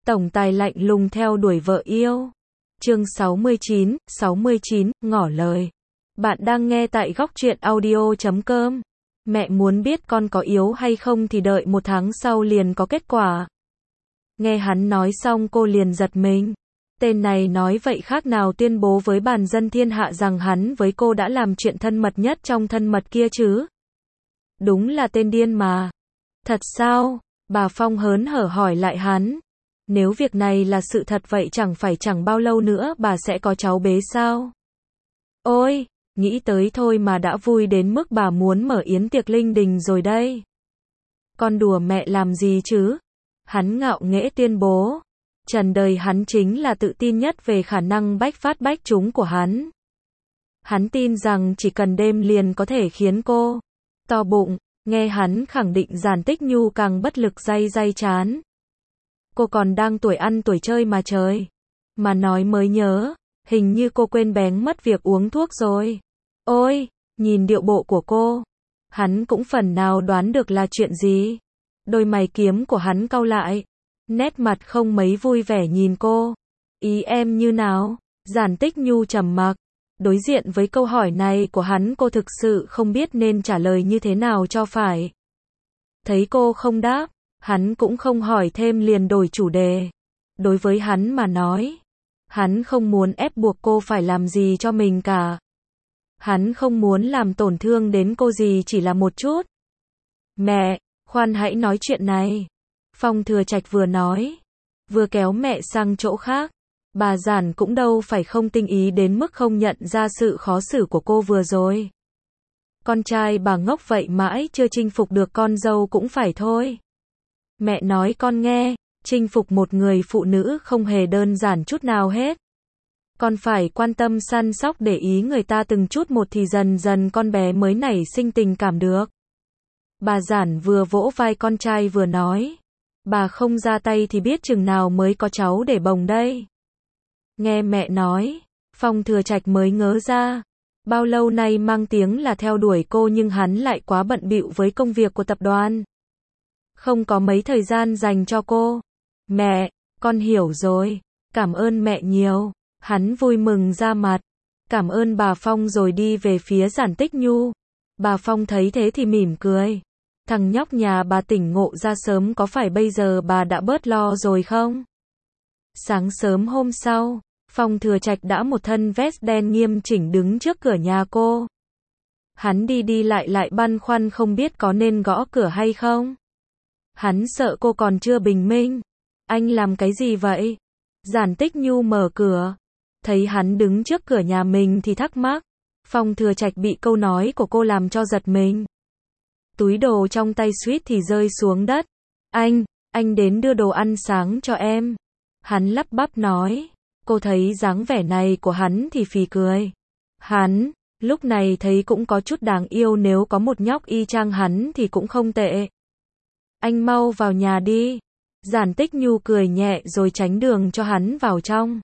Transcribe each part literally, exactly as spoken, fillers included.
Tổng tài lạnh lùng theo đuổi vợ yêu. Chương sáu mươi chín, sáu mươi chín, ngỏ lời. Bạn đang nghe tại góc truyện audio chấm com. Mẹ muốn biết con có yếu hay không thì đợi một tháng sau liền có kết quả. Nghe hắn nói xong cô liền giật mình. Tên này nói vậy khác nào tuyên bố với bản dân thiên hạ rằng hắn với cô đã làm chuyện thân mật nhất trong thân mật kia chứ. Đúng là tên điên mà. Thật sao? Bà Phong hớn hở hỏi lại hắn. Nếu việc này là sự thật vậy chẳng phải chẳng bao lâu nữa bà sẽ có cháu bé sao? Ôi, nghĩ tới thôi mà đã vui đến mức bà muốn mở yến tiệc linh đình rồi đây. Con đùa mẹ làm gì chứ? Hắn ngạo nghễ tuyên bố. Trần đời hắn chính là tự tin nhất về khả năng bách phát bách trúng của hắn. Hắn tin rằng chỉ cần đêm liền có thể khiến cô to bụng. Nghe hắn khẳng định Giản Tích Nhu càng bất lực day day chán. Cô còn đang tuổi ăn tuổi chơi mà trời. Mà nói mới nhớ, hình như cô quên bén mất việc uống thuốc rồi. Ôi, nhìn điệu bộ của cô. Hắn cũng phần nào đoán được là chuyện gì. Đôi mày kiếm của hắn cau lại. Nét mặt không mấy vui vẻ nhìn cô. Ý em như nào? Giản Tích Nhu trầm mặc. Đối diện với câu hỏi này của hắn cô thực sự không biết nên trả lời như thế nào cho phải. Thấy cô không đáp, hắn cũng không hỏi thêm liền đổi chủ đề. Đối với hắn mà nói, hắn không muốn ép buộc cô phải làm gì cho mình cả. Hắn không muốn làm tổn thương đến cô gì chỉ là một chút. Mẹ, khoan hãy nói chuyện này. Phong Thừa Trạch vừa nói, vừa kéo mẹ sang chỗ khác. Bà Giản cũng đâu phải không tinh ý đến mức không nhận ra sự khó xử của cô vừa rồi. Con trai bà ngốc vậy mãi chưa chinh phục được con dâu cũng phải thôi. Mẹ nói con nghe, chinh phục một người phụ nữ không hề đơn giản chút nào hết. Con phải quan tâm săn sóc để ý người ta từng chút một thì dần dần con bé mới nảy sinh tình cảm được. Bà Giản vừa vỗ vai con trai vừa nói. Bà không ra tay thì biết chừng nào mới có cháu để bồng đây. Nghe mẹ nói, Phong Thừa Trạch mới ngớ ra. Bao lâu nay mang tiếng là theo đuổi cô nhưng hắn lại quá bận bịu với công việc của tập đoàn. Không có mấy thời gian dành cho cô. Mẹ, con hiểu rồi. Cảm ơn mẹ nhiều. Hắn vui mừng ra mặt. Cảm ơn bà Phong rồi đi về phía Giản Tích Nhu. Bà Phong thấy thế thì mỉm cười. Thằng nhóc nhà bà tỉnh ngộ ra sớm có phải bây giờ bà đã bớt lo rồi không? Sáng sớm hôm sau, Phong Thừa Trạch đã một thân vest đen nghiêm chỉnh đứng trước cửa nhà cô. Hắn đi đi lại lại băn khoăn không biết có nên gõ cửa hay không. Hắn sợ cô còn chưa bình minh. Anh làm cái gì vậy? Giản Tích Nhu mở cửa. Thấy hắn đứng trước cửa nhà mình thì thắc mắc. Phong Thừa Trạch bị câu nói của cô làm cho giật mình. Túi đồ trong tay suýt thì rơi xuống đất. Anh, anh đến đưa đồ ăn sáng cho em. Hắn lắp bắp nói. Cô thấy dáng vẻ này của hắn thì phì cười. Hắn, lúc này thấy cũng có chút đáng yêu nếu có một nhóc y chang hắn thì cũng không tệ. Anh mau vào nhà đi. Giản Tích Nhu cười nhẹ rồi tránh đường cho hắn vào trong.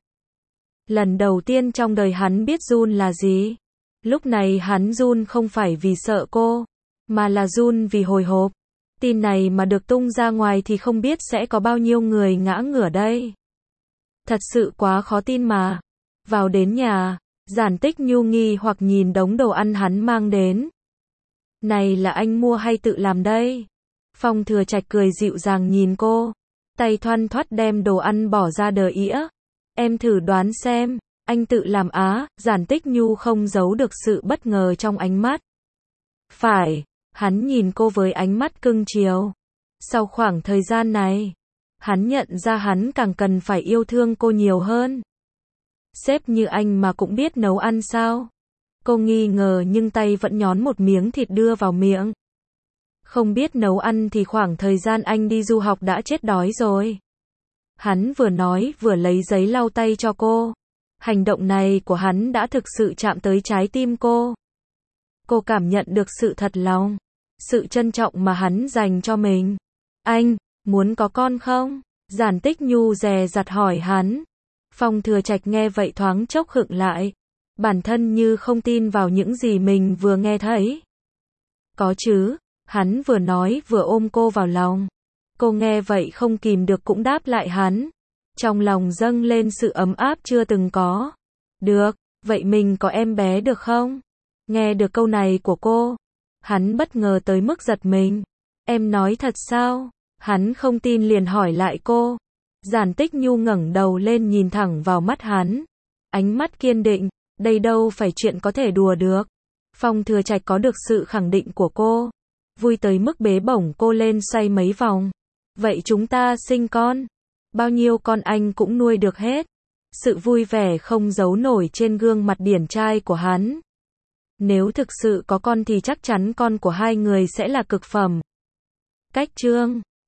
Lần đầu tiên trong đời hắn biết run là gì. Lúc này hắn run không phải vì sợ cô, mà là run vì hồi hộp. Tin này mà được tung ra ngoài thì không biết sẽ có bao nhiêu người ngã ngửa đây. Thật sự quá khó tin mà. Vào đến nhà, Giản Tích Nhu nghi hoặc nhìn đống đồ ăn hắn mang đến. Này là anh mua hay tự làm đây? Phong Thừa Trạch cười dịu dàng nhìn cô. Tay thoăn thoắt đem đồ ăn bỏ ra đờ ĩa. Em thử đoán xem, anh tự làm á? Giản Tích Nhu không giấu được sự bất ngờ trong ánh mắt. Phải, hắn nhìn cô với ánh mắt cưng chiều. Sau khoảng thời gian này, hắn nhận ra hắn càng cần phải yêu thương cô nhiều hơn. Sếp như anh mà cũng biết nấu ăn sao? Cô nghi ngờ nhưng tay vẫn nhón một miếng thịt đưa vào miệng. Không biết nấu ăn thì khoảng thời gian anh đi du học đã chết đói rồi. Hắn vừa nói vừa lấy giấy lau tay cho cô. Hành động này của hắn đã thực sự chạm tới trái tim cô. Cô cảm nhận được sự thật lòng, sự trân trọng mà hắn dành cho mình. Anh, muốn có con không? Giản Tích Nhu dè dặt hỏi hắn. Phong Thừa Trạch nghe vậy thoáng chốc khựng lại. Bản thân như không tin vào những gì mình vừa nghe thấy. Có chứ, hắn vừa nói vừa ôm cô vào lòng. Cô nghe vậy không kìm được cũng đáp lại hắn. Trong lòng dâng lên sự ấm áp chưa từng có. Được, vậy mình có em bé được không? Nghe được câu này của cô, hắn bất ngờ tới mức giật mình. Em nói thật sao? Hắn không tin liền hỏi lại cô. Giản Tích Nhu ngẩng đầu lên nhìn thẳng vào mắt hắn. Ánh mắt kiên định, đây đâu phải chuyện có thể đùa được. Phong Thừa Trạch có được sự khẳng định của cô. Vui tới mức bế bổng cô lên xoay mấy vòng. Vậy chúng ta sinh con. Bao nhiêu con anh cũng nuôi được hết. Sự vui vẻ không giấu nổi trên gương mặt điển trai của hắn. Nếu thực sự có con thì chắc chắn con của hai người sẽ là cực phẩm. Cách chương